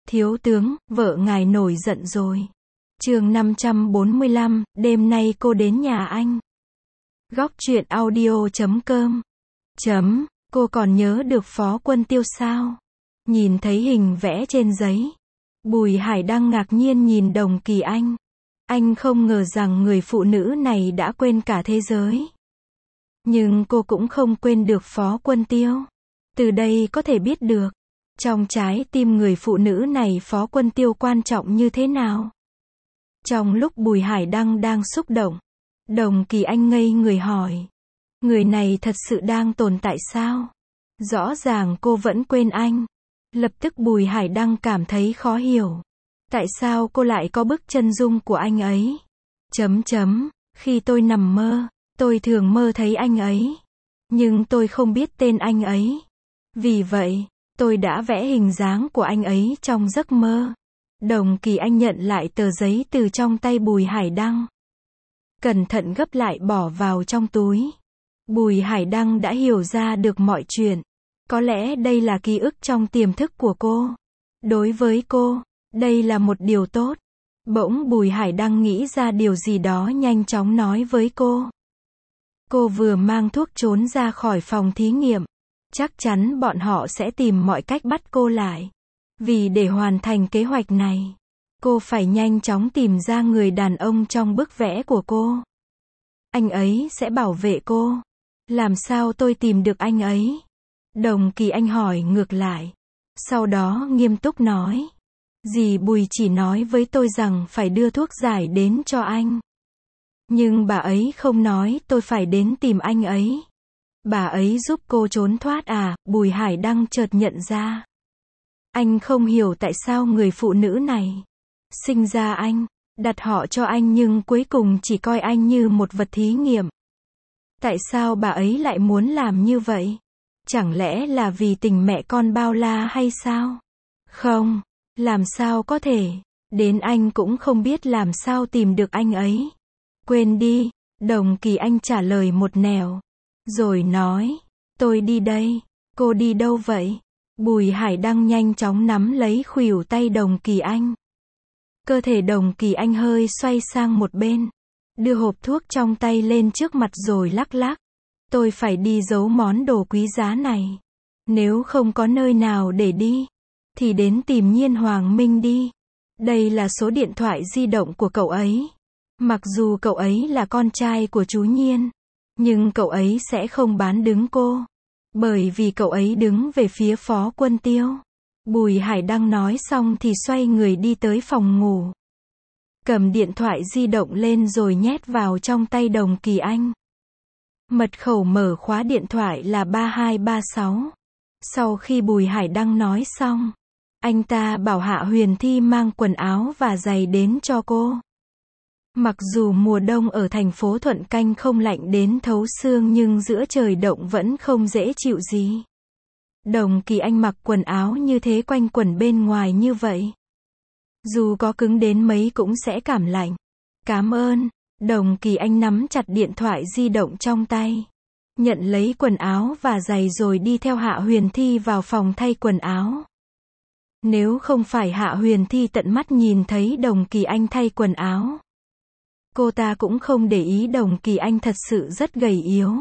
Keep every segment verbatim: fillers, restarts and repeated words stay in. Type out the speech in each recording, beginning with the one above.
Thiếu tướng, vợ ngài nổi giận rồi. Chương năm trăm bốn mươi lăm, đêm nay cô đến nhà anh. Góc truyện audio chấm com. Chấm, cô còn nhớ được Phó Quân Tiêu sao? Nhìn thấy hình vẽ trên giấy, Bùi Hải Đăng ngạc nhiên nhìn Đồng Kỳ Anh. Anh không ngờ rằng người phụ nữ này đã quên cả thế giới. Nhưng cô cũng không quên được Phó Quân Tiêu. Từ đây có thể biết được, trong trái tim người phụ nữ này Phó Quân Tiêu quan trọng như thế nào. Trong lúc Bùi Hải Đăng đang xúc động, Đồng Kỳ Anh ngây người hỏi. Người này thật sự đang tồn tại sao? Rõ ràng cô vẫn quên anh. Lập tức Bùi Hải Đăng cảm thấy khó hiểu. Tại sao cô lại có bức chân dung của anh ấy? Chấm chấm, khi tôi nằm mơ, tôi thường mơ thấy anh ấy. Nhưng tôi không biết tên anh ấy. Vì vậy, tôi đã vẽ hình dáng của anh ấy trong giấc mơ. Đồng Kỳ Anh nhận lại tờ giấy từ trong tay Bùi Hải Đăng. Cẩn thận gấp lại bỏ vào trong túi. Bùi Hải Đăng đã hiểu ra được mọi chuyện. Có lẽ đây là ký ức trong tiềm thức của cô. Đối với cô, đây là một điều tốt. Bỗng Bùi Hải Đăng nghĩ ra điều gì đó nhanh chóng nói với cô. Cô vừa mang thuốc trốn ra khỏi phòng thí nghiệm. Chắc chắn bọn họ sẽ tìm mọi cách bắt cô lại. Vì để hoàn thành kế hoạch này, cô phải nhanh chóng tìm ra người đàn ông trong bức vẽ của cô. Anh ấy sẽ bảo vệ cô. Làm sao tôi tìm được anh ấy? Đồng Kỳ Anh hỏi ngược lại. Sau đó nghiêm túc nói. Dì Bùi chỉ nói với tôi rằng phải đưa thuốc giải đến cho anh. Nhưng bà ấy không nói tôi phải đến tìm anh ấy. Bà ấy giúp cô trốn thoát à? Bùi Hải Đăng chợt nhận ra. Anh không hiểu tại sao người phụ nữ này sinh ra anh, đặt họ cho anh nhưng cuối cùng chỉ coi anh như một vật thí nghiệm. Tại sao bà ấy lại muốn làm như vậy? Chẳng lẽ là vì tình mẹ con bao la hay sao? Không, làm sao có thể, đến anh cũng không biết làm sao tìm được anh ấy. Quên đi, Đồng Kỳ Anh trả lời một nẻo. Rồi nói, tôi đi đây. Cô đi đâu vậy? Bùi Hải Đăng nhanh chóng nắm lấy khuỷu tay Đồng Kỳ Anh. Cơ thể Đồng Kỳ Anh hơi xoay sang một bên. Đưa hộp thuốc trong tay lên trước mặt rồi lắc lắc. Tôi phải đi giấu món đồ quý giá này. Nếu không có nơi nào để đi, thì đến tìm Nhiên Hoàng Minh đi. Đây là số điện thoại di động của cậu ấy. Mặc dù cậu ấy là con trai của chú Nhiên, nhưng cậu ấy sẽ không bán đứng cô. Bởi vì cậu ấy đứng về phía Phó Quân Tiêu. Bùi Hải Đăng nói xong thì xoay người đi tới phòng ngủ. Cầm điện thoại di động lên rồi nhét vào trong tay Đồng Kỳ Anh. Mật khẩu mở khóa điện thoại là ba hai ba sáu. Sau khi Bùi Hải Đăng nói xong, anh ta bảo Hạ Huyền Thi mang quần áo và giày đến cho cô. Mặc dù mùa đông ở thành phố Thuận Canh không lạnh đến thấu xương nhưng giữa trời động vẫn không dễ chịu gì. Đồng Kỳ Anh mặc quần áo như thế quanh quẩn bên ngoài như vậy. Dù có cứng đến mấy cũng sẽ cảm lạnh. Cảm ơn. Đồng Kỳ Anh nắm chặt điện thoại di động trong tay. Nhận lấy quần áo và giày rồi đi theo Hạ Huyền Thi vào phòng thay quần áo. Nếu không phải Hạ Huyền Thi tận mắt nhìn thấy Đồng Kỳ Anh thay quần áo, cô ta cũng không để ý Đồng Kỳ Anh thật sự rất gầy yếu.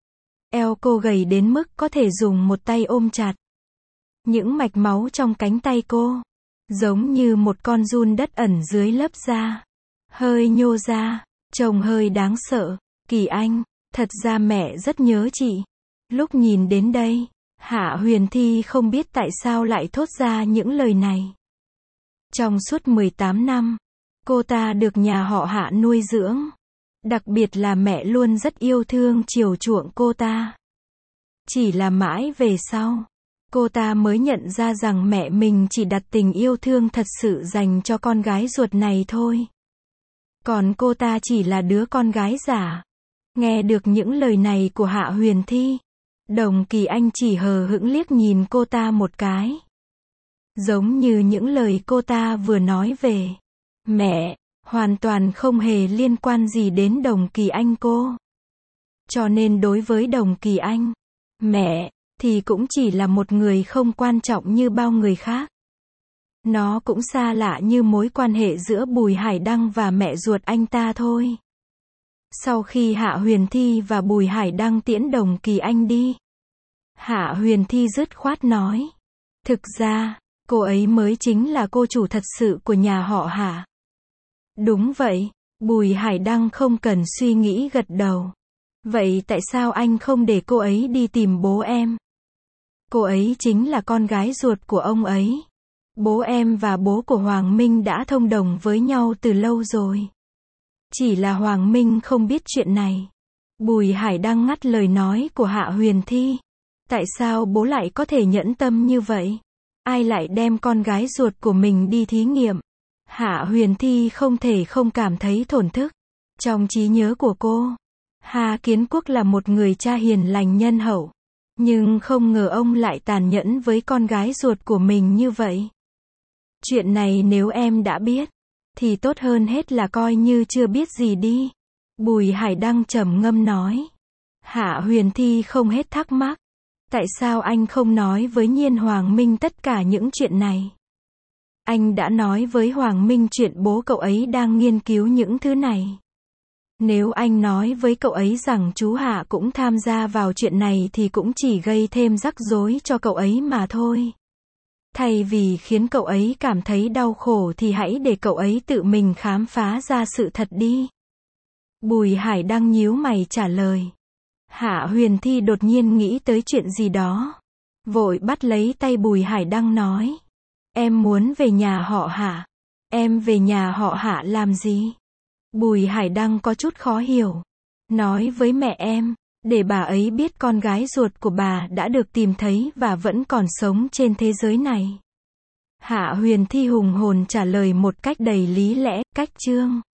Eo cô gầy đến mức có thể dùng một tay ôm chặt. Những mạch máu trong cánh tay cô, giống như một con giun đất ẩn dưới lớp da. Hơi nhô ra, trông hơi đáng sợ. Kỳ Anh, thật ra mẹ rất nhớ chị. Lúc nhìn đến đây, Hạ Huyền Thi không biết tại sao lại thốt ra những lời này. Trong suốt mười tám năm, cô ta được nhà họ Hạ nuôi dưỡng. Đặc biệt là mẹ luôn rất yêu thương chiều chuộng cô ta. Chỉ là mãi về sau, cô ta mới nhận ra rằng mẹ mình chỉ đặt tình yêu thương thật sự dành cho con gái ruột này thôi. Còn cô ta chỉ là đứa con gái giả. Nghe được những lời này của Hạ Huyền Thi, Đồng Kỳ Anh chỉ hờ hững liếc nhìn cô ta một cái. Giống như những lời cô ta vừa nói về mẹ, hoàn toàn không hề liên quan gì đến Đồng Kỳ Anh cô. Cho nên đối với Đồng Kỳ Anh, mẹ thì cũng chỉ là một người không quan trọng như bao người khác. Nó cũng xa lạ như mối quan hệ giữa Bùi Hải Đăng và mẹ ruột anh ta thôi. Sau khi Hạ Huyền Thi và Bùi Hải Đăng tiễn Đồng Kỳ Anh đi, Hạ Huyền Thi dứt khoát nói. Thực ra, cô ấy mới chính là cô chủ thật sự của nhà họ Hạ. Đúng vậy, Bùi Hải Đăng không cần suy nghĩ gật đầu. Vậy tại sao anh không để cô ấy đi tìm bố em? Cô ấy chính là con gái ruột của ông ấy. Bố em và bố của Hoàng Minh đã thông đồng với nhau từ lâu rồi. Chỉ là Hoàng Minh không biết chuyện này. Bùi Hải Đăng ngắt lời nói của Hạ Huyền Thi. Tại sao bố lại có thể nhẫn tâm như vậy? Ai lại đem con gái ruột của mình đi thí nghiệm? Hạ Huyền Thi không thể không cảm thấy thổn thức. Trong trí nhớ của cô, Hà Kiến Quốc là một người cha hiền lành nhân hậu. Nhưng không ngờ ông lại tàn nhẫn với con gái ruột của mình như vậy. Chuyện này nếu em đã biết, thì tốt hơn hết là coi như chưa biết gì đi. Bùi Hải Đăng trầm ngâm nói. Hạ Huyền Thi không hết thắc mắc. Tại sao anh không nói với Nhiên Hoàng Minh tất cả những chuyện này? Anh đã nói với Hoàng Minh chuyện bố cậu ấy đang nghiên cứu những thứ này. Nếu anh nói với cậu ấy rằng chú Hạ cũng tham gia vào chuyện này thì cũng chỉ gây thêm rắc rối cho cậu ấy mà thôi. Thay vì khiến cậu ấy cảm thấy đau khổ thì hãy để cậu ấy tự mình khám phá ra sự thật đi. Bùi Hải Đăng nhíu mày trả lời. Hạ Huyền Thi đột nhiên nghĩ tới chuyện gì đó. Vội bắt lấy tay Bùi Hải Đăng nói. Em muốn về nhà họ Hạ. Em về nhà họ Hạ làm gì? Bùi Hải Đăng có chút khó hiểu. Nói với mẹ em, để bà ấy biết con gái ruột của bà đã được tìm thấy và vẫn còn sống trên thế giới này. Hạ Huyền Thi hùng hồn trả lời một cách đầy lý lẽ, cách chương.